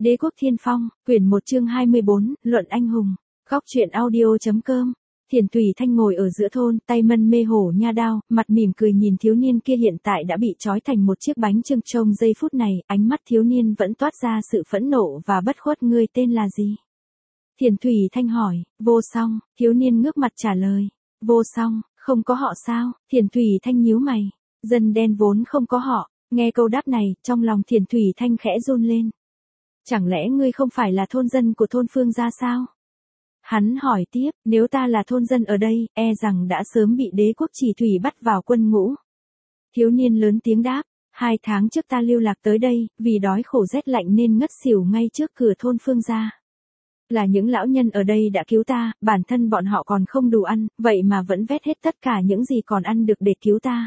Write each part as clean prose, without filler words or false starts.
Đế quốc Thiên Phong, quyển 1 chương 24, Luận Anh Hùng. Góc truyện audio.com. Thiền Thủy Thanh ngồi ở giữa thôn, tay mân mê hổ nha đao, mặt mỉm cười nhìn thiếu niên kia hiện tại đã bị trói thành một chiếc bánh chưng. Trong giây phút này, ánh mắt thiếu niên vẫn toát ra sự phẫn nộ và bất khuất. Ngươi tên là gì? Thiền Thủy Thanh hỏi. Vô Song. Thiếu niên ngước mặt trả lời. Vô Song, không có họ sao? Thiền Thủy Thanh nhíu mày. Dân đen vốn không có họ. Nghe câu đáp này, trong lòng Thiền Thủy Thanh khẽ run lên. Chẳng lẽ ngươi không phải là thôn dân của thôn Phương gia sao? Hắn hỏi tiếp, nếu ta là thôn dân ở đây, e rằng đã sớm bị đế quốc Chỉ Thủy bắt vào quân ngũ. Thiếu niên lớn tiếng đáp, 2 tháng trước ta lưu lạc tới đây, vì đói khổ rét lạnh nên ngất xỉu ngay trước cửa thôn Phương gia. Là những lão nhân ở đây đã cứu ta, bản thân bọn họ còn không đủ ăn, vậy mà vẫn vét hết tất cả những gì còn ăn được để cứu ta.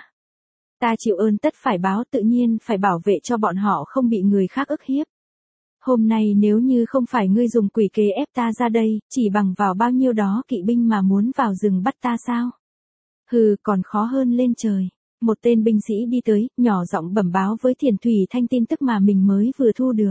Ta chịu ơn tất phải báo, tự nhiên phải bảo vệ cho bọn họ không bị người khác ức hiếp. Hôm nay nếu như không phải ngươi dùng quỷ kế ép ta ra đây, chỉ bằng vào bao nhiêu đó kỵ binh mà muốn vào rừng bắt ta sao? Hừ, còn khó hơn lên trời. Một tên binh sĩ đi tới, nhỏ giọng bẩm báo với Thiền Thủy Thanh tin tức mà mình mới vừa thu được.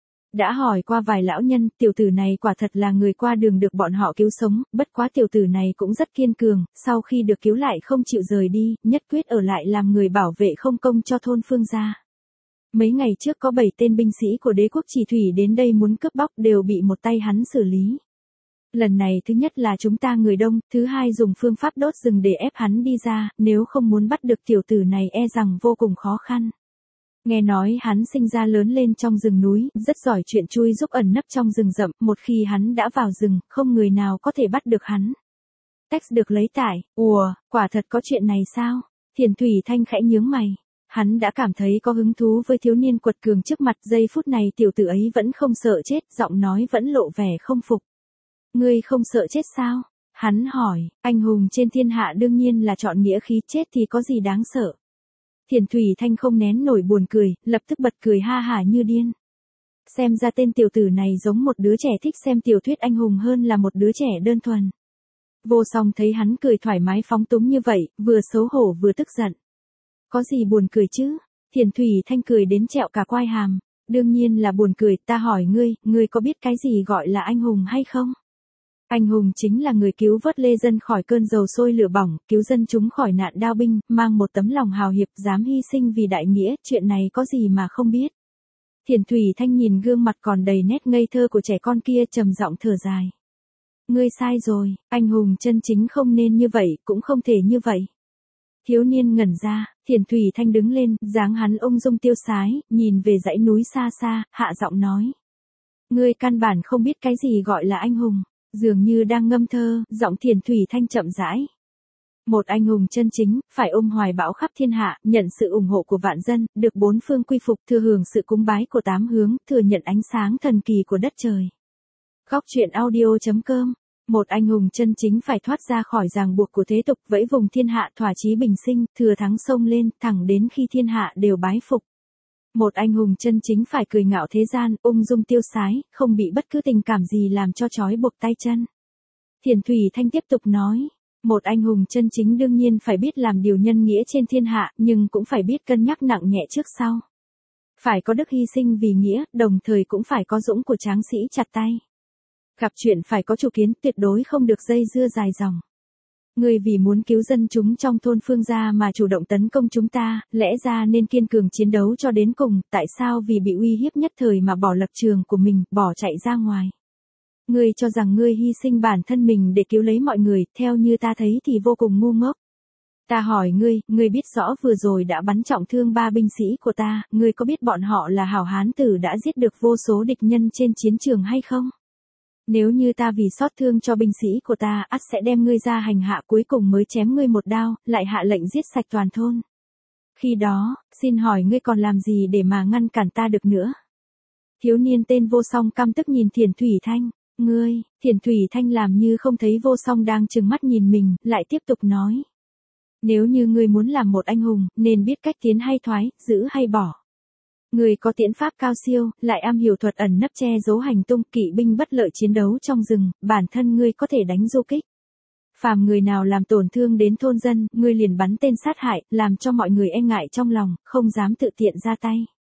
Đã hỏi qua vài lão nhân, tiểu tử này quả thật là người qua đường được bọn họ cứu sống, bất quá tiểu tử này cũng rất kiên cường, sau khi được cứu lại không chịu rời đi, nhất quyết ở lại làm người bảo vệ không công cho thôn Phương gia. Mấy ngày trước có 7 tên binh sĩ của đế quốc Chỉ Thủy đến đây muốn cướp bóc, đều bị một tay hắn xử lý. Lần này thứ nhất là chúng ta người đông, thứ hai dùng phương pháp đốt rừng để ép hắn đi ra, nếu không muốn bắt được tiểu tử này e rằng vô cùng khó khăn. Nghe nói hắn sinh ra lớn lên trong rừng núi, rất giỏi chuyện chui giúp ẩn nấp trong rừng rậm, một khi hắn đã vào rừng, không người nào có thể bắt được hắn. Text được lấy tải, quả thật có chuyện này sao? Thiền Thủy Thanh khẽ nhướng mày. Hắn đã cảm thấy có hứng thú với thiếu niên quật cường trước mặt, giây phút này tiểu tử ấy vẫn không sợ chết, giọng nói vẫn lộ vẻ không phục. Ngươi không sợ chết sao? Hắn hỏi, anh hùng trên thiên hạ đương nhiên là chọn nghĩa khí, chết thì có gì đáng sợ. Thiền Thủy Thanh không nén nổi buồn cười, lập tức bật cười ha hả như điên. Xem ra tên tiểu tử này giống một đứa trẻ thích xem tiểu thuyết anh hùng hơn là một đứa trẻ đơn thuần. Vô Song thấy hắn cười thoải mái phóng túng như vậy, vừa xấu hổ vừa tức giận. Có gì buồn cười chứ? Thiền Thủy Thanh cười đến trẹo cả quai hàm. Đương nhiên là buồn cười, ta hỏi ngươi có biết cái gì gọi là anh hùng hay không? Anh hùng chính là người cứu vớt lê dân khỏi cơn dầu sôi lửa bỏng, cứu dân chúng khỏi nạn đao binh, mang một tấm lòng hào hiệp, dám hy sinh vì đại nghĩa, chuyện này có gì mà không biết. Thiền Thủy Thanh nhìn gương mặt còn đầy nét ngây thơ của trẻ con kia, trầm giọng thở dài. Ngươi sai rồi, anh hùng chân chính không nên như vậy, cũng không thể như vậy. Thiếu niên ngẩn ra, Thiền Thủy Thanh đứng lên, dáng hắn ung dung tiêu sái, nhìn về dãy núi xa xa, hạ giọng nói. Ngươi căn bản không biết cái gì gọi là anh hùng, dường như đang ngâm thơ, giọng Thiền Thủy Thanh chậm rãi. Một anh hùng chân chính, phải ôm hoài bão khắp thiên hạ, nhận sự ủng hộ của vạn dân, được 4 phương quy phục, thừa hưởng sự cúng bái của 8 hướng, thừa nhận ánh sáng thần kỳ của đất trời. Góc truyện audio.com. Một anh hùng chân chính phải thoát ra khỏi ràng buộc của thế tục, vẫy vùng thiên hạ, thỏa chí bình sinh, thừa thắng xông lên, thẳng đến khi thiên hạ đều bái phục. Một anh hùng chân chính phải cười ngạo thế gian, ung dung tiêu sái, không bị bất cứ tình cảm gì làm cho trói buộc tay chân. Thiền Thủy Thanh tiếp tục nói, một anh hùng chân chính đương nhiên phải biết làm điều nhân nghĩa trên thiên hạ, nhưng cũng phải biết cân nhắc nặng nhẹ trước sau. Phải có đức hy sinh vì nghĩa, đồng thời cũng phải có dũng của tráng sĩ chặt tay. Gặp chuyện phải có chủ kiến, tuyệt đối không được dây dưa dài dòng. Ngươi vì muốn cứu dân chúng trong thôn Phương gia mà chủ động tấn công chúng ta, lẽ ra nên kiên cường chiến đấu cho đến cùng, tại sao vì bị uy hiếp nhất thời mà bỏ lập trường của mình, bỏ chạy ra ngoài. Ngươi cho rằng ngươi hy sinh bản thân mình để cứu lấy mọi người, theo như ta thấy thì vô cùng ngu ngốc. Ta hỏi ngươi biết rõ vừa rồi đã bắn trọng thương 3 binh sĩ của ta, ngươi có biết bọn họ là hảo hán tử đã giết được vô số địch nhân trên chiến trường hay không? Nếu như ta vì xót thương cho binh sĩ của ta, ắt sẽ đem ngươi ra hành hạ, cuối cùng mới chém ngươi một đao, lại hạ lệnh giết sạch toàn thôn. Khi đó, xin hỏi ngươi còn làm gì để mà ngăn cản ta được nữa? Thiếu niên tên Vô Song căm tức nhìn Thiền Thủy Thanh. Thiền Thủy Thanh làm như không thấy Vô Song đang trừng mắt nhìn mình, lại tiếp tục nói. Nếu như ngươi muốn làm một anh hùng, nên biết cách tiến hay thoái, giữ hay bỏ. Người có tiễn pháp cao siêu, lại am hiểu thuật ẩn nấp che giấu hành tung, kỵ binh bất lợi chiến đấu trong rừng, bản thân ngươi có thể đánh du kích. Phàm người nào làm tổn thương đến thôn dân, ngươi liền bắn tên sát hại, làm cho mọi người e ngại trong lòng, không dám tự tiện ra tay.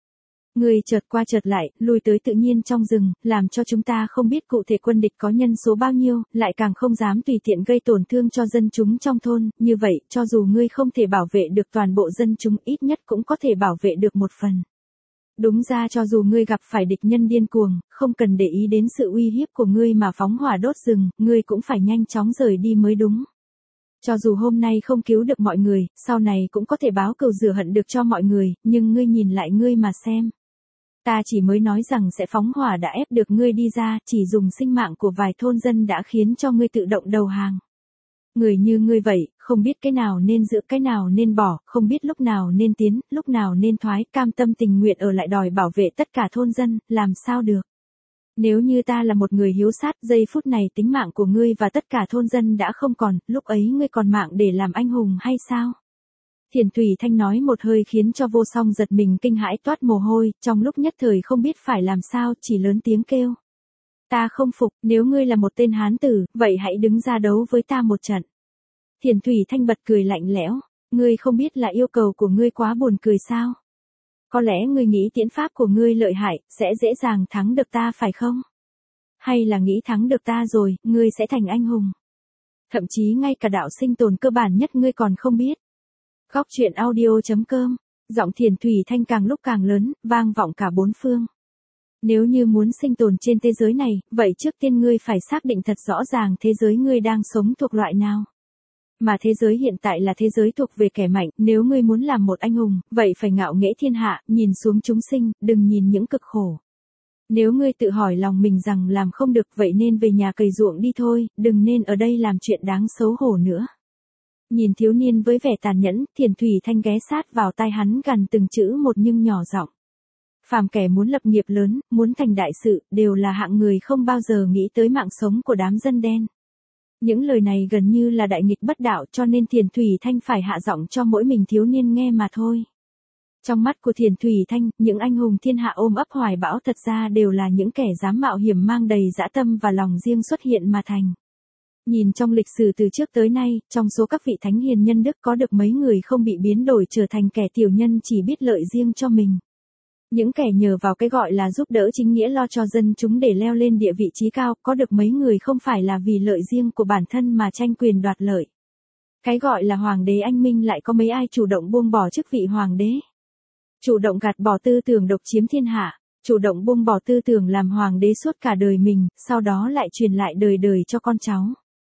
Ngươi chợt qua chợt lại, lui tới tự nhiên trong rừng, làm cho chúng ta không biết cụ thể quân địch có nhân số bao nhiêu, lại càng không dám tùy tiện gây tổn thương cho dân chúng trong thôn, như vậy, cho dù ngươi không thể bảo vệ được toàn bộ dân chúng, ít nhất cũng có thể bảo vệ được một phần. Đúng ra cho dù ngươi gặp phải địch nhân điên cuồng, không cần để ý đến sự uy hiếp của ngươi mà phóng hỏa đốt rừng, ngươi cũng phải nhanh chóng rời đi mới đúng. Cho dù hôm nay không cứu được mọi người, sau này cũng có thể báo cừu rửa hận được cho mọi người, nhưng ngươi nhìn lại ngươi mà xem. Ta chỉ mới nói rằng sẽ phóng hỏa đã ép được ngươi đi ra, chỉ dùng sinh mạng của vài thôn dân đã khiến cho ngươi tự động đầu hàng. Người như ngươi vậy, không biết cái nào nên giữ cái nào nên bỏ, không biết lúc nào nên tiến, lúc nào nên thoái, cam tâm tình nguyện ở lại đòi bảo vệ tất cả thôn dân, làm sao được. Nếu như ta là một người hiếu sát, giây phút này tính mạng của ngươi và tất cả thôn dân đã không còn, lúc ấy ngươi còn mạng để làm anh hùng hay sao? Thiền Thủy Thanh nói một hơi khiến cho Vô Song giật mình kinh hãi toát mồ hôi, trong lúc nhất thời không biết phải làm sao, chỉ lớn tiếng kêu. Ta không phục, nếu ngươi là một tên hán tử, vậy hãy đứng ra đấu với ta một trận. Thiền Thủy Thanh bật cười lạnh lẽo, ngươi không biết là yêu cầu của ngươi quá buồn cười sao? Có lẽ ngươi nghĩ tiễn pháp của ngươi lợi hại, sẽ dễ dàng thắng được ta phải không? Hay là nghĩ thắng được ta rồi, ngươi sẽ thành anh hùng? Thậm chí ngay cả đạo sinh tồn cơ bản nhất ngươi còn không biết. Góc truyện audio.com, giọng Thiền Thủy Thanh càng lúc càng lớn, vang vọng cả bốn phương. Nếu như muốn sinh tồn trên thế giới này, vậy trước tiên ngươi phải xác định thật rõ ràng thế giới ngươi đang sống thuộc loại nào. Mà thế giới hiện tại là thế giới thuộc về kẻ mạnh, nếu ngươi muốn làm một anh hùng, vậy phải ngạo nghễ thiên hạ, nhìn xuống chúng sinh, đừng nhìn những cực khổ. Nếu ngươi tự hỏi lòng mình rằng làm không được vậy nên về nhà cày ruộng đi thôi, đừng nên ở đây làm chuyện đáng xấu hổ nữa. Nhìn thiếu niên với vẻ tàn nhẫn, Thiền Thủy Thanh ghé sát vào tai hắn gần từng chữ một nhưng nhỏ giọng. Phàm kẻ muốn lập nghiệp lớn, muốn thành đại sự, đều là hạng người không bao giờ nghĩ tới mạng sống của đám dân đen. Những lời này gần như là đại nghịch bất đạo cho nên Thiền Thủy Thanh phải hạ giọng cho mỗi mình thiếu niên nghe mà thôi. Trong mắt của Thiền Thủy Thanh, những anh hùng thiên hạ ôm ấp hoài bão thật ra đều là những kẻ dám mạo hiểm mang đầy dã tâm và lòng riêng xuất hiện mà thành. Nhìn trong lịch sử từ trước tới nay, trong số các vị thánh hiền nhân đức có được mấy người không bị biến đổi trở thành kẻ tiểu nhân chỉ biết lợi riêng cho mình. Những kẻ nhờ vào cái gọi là giúp đỡ chính nghĩa lo cho dân chúng để leo lên địa vị trí cao, có được mấy người không phải là vì lợi riêng của bản thân mà tranh quyền đoạt lợi. Cái gọi là hoàng đế anh minh lại có mấy ai chủ động buông bỏ chức vị hoàng đế. Chủ động gạt bỏ tư tưởng độc chiếm thiên hạ, chủ động buông bỏ tư tưởng làm hoàng đế suốt cả đời mình, sau đó lại truyền lại đời đời cho con cháu.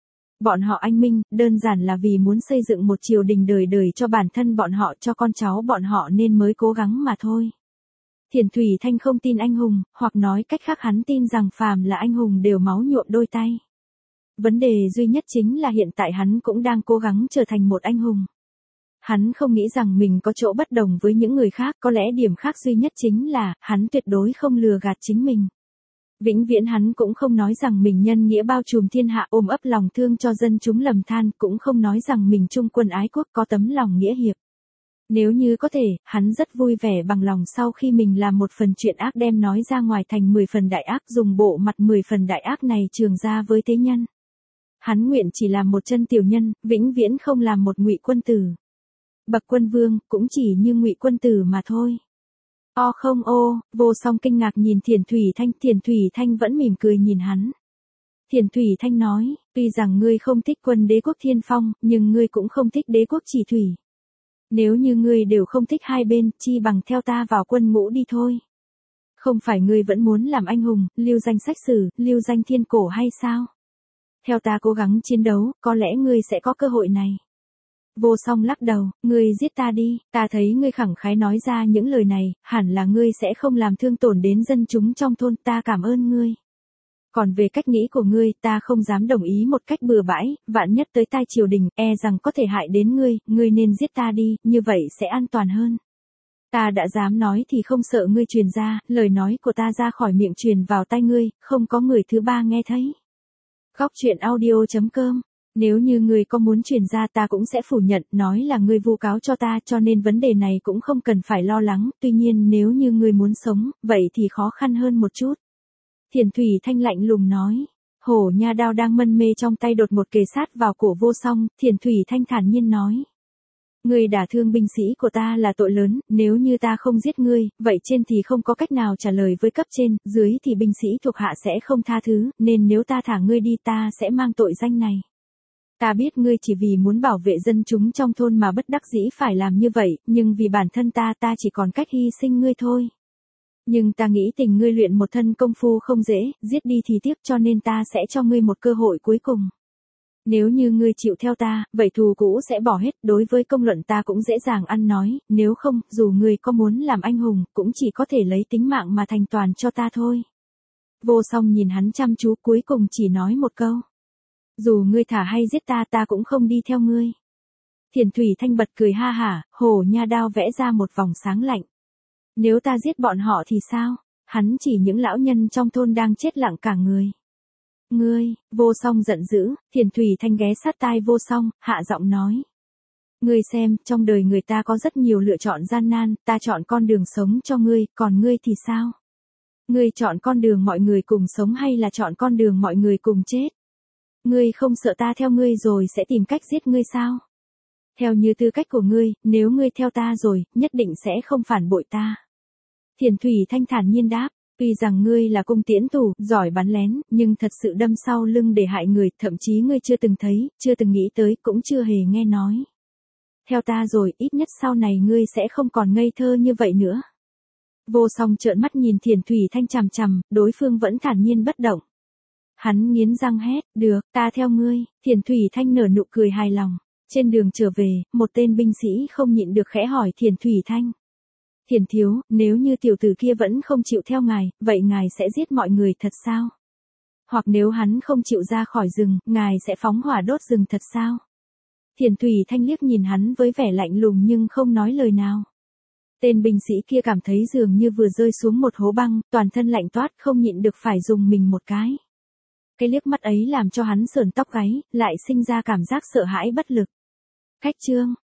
Bọn họ anh minh, đơn giản là vì muốn xây dựng một triều đình đời đời cho bản thân bọn họ cho con cháu bọn họ nên mới cố gắng mà thôi. Thiền Thủy Thanh không tin anh hùng, hoặc nói cách khác hắn tin rằng phàm là anh hùng đều máu nhuộm đôi tay. Vấn đề duy nhất chính là hiện tại hắn cũng đang cố gắng trở thành một anh hùng. Hắn không nghĩ rằng mình có chỗ bất đồng với những người khác, có lẽ điểm khác duy nhất chính là, hắn tuyệt đối không lừa gạt chính mình. Vĩnh viễn hắn cũng không nói rằng mình nhân nghĩa bao trùm thiên hạ ôm ấp lòng thương cho dân chúng lầm than, cũng không nói rằng mình trung quân ái quốc có tấm lòng nghĩa hiệp. Nếu như có thể, hắn rất vui vẻ bằng lòng sau khi mình làm một phần chuyện ác đem nói ra ngoài thành 10 phần đại ác dùng bộ mặt 10 phần đại ác này trường ra với thế nhân. Hắn nguyện chỉ làm một chân tiểu nhân, vĩnh viễn không làm một ngụy quân tử. Bậc quân vương, cũng chỉ như ngụy quân tử mà thôi. O không ô, Vô Song kinh ngạc nhìn Thiền Thủy Thanh vẫn mỉm cười nhìn hắn. Thiền Thủy Thanh nói, tuy rằng ngươi không thích quân đế quốc Thiên Phong, nhưng ngươi cũng không thích đế quốc Chỉ Thủy. Nếu như ngươi đều không thích hai bên, chi bằng theo ta vào quân ngũ đi thôi. Không phải ngươi vẫn muốn làm anh hùng, lưu danh sách sử, lưu danh thiên cổ hay sao? Theo ta cố gắng chiến đấu, có lẽ ngươi sẽ có cơ hội này. Vô Song lắc đầu, ngươi giết ta đi, ta thấy ngươi khẳng khái nói ra những lời này, hẳn là ngươi sẽ không làm thương tổn đến dân chúng trong thôn, ta cảm ơn ngươi. Còn về cách nghĩ của ngươi, ta không dám đồng ý một cách bừa bãi, vạn nhất tới tai triều đình, e rằng có thể hại đến ngươi nên giết ta đi, như vậy sẽ an toàn hơn. Ta đã dám nói thì không sợ ngươi truyền ra, lời nói của ta ra khỏi miệng truyền vào tai ngươi, không có người thứ ba nghe thấy. Góc truyện audio.com. Nếu như ngươi có muốn truyền ra ta cũng sẽ phủ nhận, nói là ngươi vu cáo cho ta cho nên vấn đề này cũng không cần phải lo lắng, tuy nhiên nếu như ngươi muốn sống, vậy thì khó khăn hơn một chút. Thiền Thủy Thanh lạnh lùng nói, hổ nha đao đang mân mê trong tay đột ngột kề sát vào cổ Vô Song, Thiền Thủy Thanh thản nhiên nói. Ngươi đả thương binh sĩ của ta là tội lớn, nếu như ta không giết ngươi, vậy trên thì không có cách nào trả lời với cấp trên, dưới thì binh sĩ thuộc hạ sẽ không tha thứ, nên nếu ta thả ngươi đi ta sẽ mang tội danh này. Ta biết ngươi chỉ vì muốn bảo vệ dân chúng trong thôn mà bất đắc dĩ phải làm như vậy, nhưng vì bản thân ta chỉ còn cách hy sinh ngươi thôi. Nhưng ta nghĩ tình ngươi luyện một thân công phu không dễ, giết đi thì tiếc, cho nên ta sẽ cho ngươi một cơ hội cuối cùng. Nếu như ngươi chịu theo ta, vậy thù cũ sẽ bỏ hết, đối với công luận ta cũng dễ dàng ăn nói, nếu không, dù ngươi có muốn làm anh hùng, cũng chỉ có thể lấy tính mạng mà thành toàn cho ta thôi. Vô Song nhìn hắn chăm chú, cuối cùng chỉ nói một câu. Dù ngươi thả hay giết ta cũng không đi theo ngươi. Thiền Thủy Thanh bật cười ha hả, hổ nha đao vẽ ra một vòng sáng lạnh. Nếu ta giết bọn họ thì sao? Hắn chỉ những lão nhân trong thôn đang chết lặng cả người. Ngươi, Vô Song giận dữ, Thiền Thủy Thanh ghé sát tai Vô Song, hạ giọng nói. Ngươi xem, trong đời người ta có rất nhiều lựa chọn gian nan, ta chọn con đường sống cho ngươi, còn ngươi thì sao? Ngươi chọn con đường mọi người cùng sống hay là chọn con đường mọi người cùng chết? Ngươi không sợ ta theo ngươi rồi sẽ tìm cách giết ngươi sao? Theo như tư cách của ngươi, nếu ngươi theo ta rồi, nhất định sẽ không phản bội ta. Thiền Thủy Thanh thản nhiên đáp, tuy rằng ngươi là cung tiễn thủ, giỏi bắn lén, nhưng thật sự đâm sau lưng để hại người, thậm chí ngươi chưa từng thấy, chưa từng nghĩ tới, cũng chưa hề nghe nói. Theo ta rồi, ít nhất sau này ngươi sẽ không còn ngây thơ như vậy nữa. Vô Song trợn mắt nhìn Thiền Thủy Thanh chằm chằm, đối phương vẫn thản nhiên bất động. Hắn nghiến răng hét, được, ta theo ngươi. Thiền Thủy Thanh nở nụ cười hài lòng. Trên đường trở về, một tên binh sĩ không nhịn được khẽ hỏi Thiền Thủy Thanh. Thiền thiếu, nếu như tiểu tử kia vẫn không chịu theo ngài, vậy ngài sẽ giết mọi người thật sao? Hoặc nếu hắn không chịu ra khỏi rừng, ngài sẽ phóng hỏa đốt rừng thật sao? Thiền Thủy Thanh liếc nhìn hắn với vẻ lạnh lùng nhưng không nói lời nào. Tên binh sĩ kia cảm thấy dường như vừa rơi xuống một hố băng, toàn thân lạnh toát, không nhịn được phải dùng mình một cái. Cái liếc mắt ấy làm cho hắn sởn tóc gáy, lại sinh ra cảm giác sợ hãi bất lực. Cách chương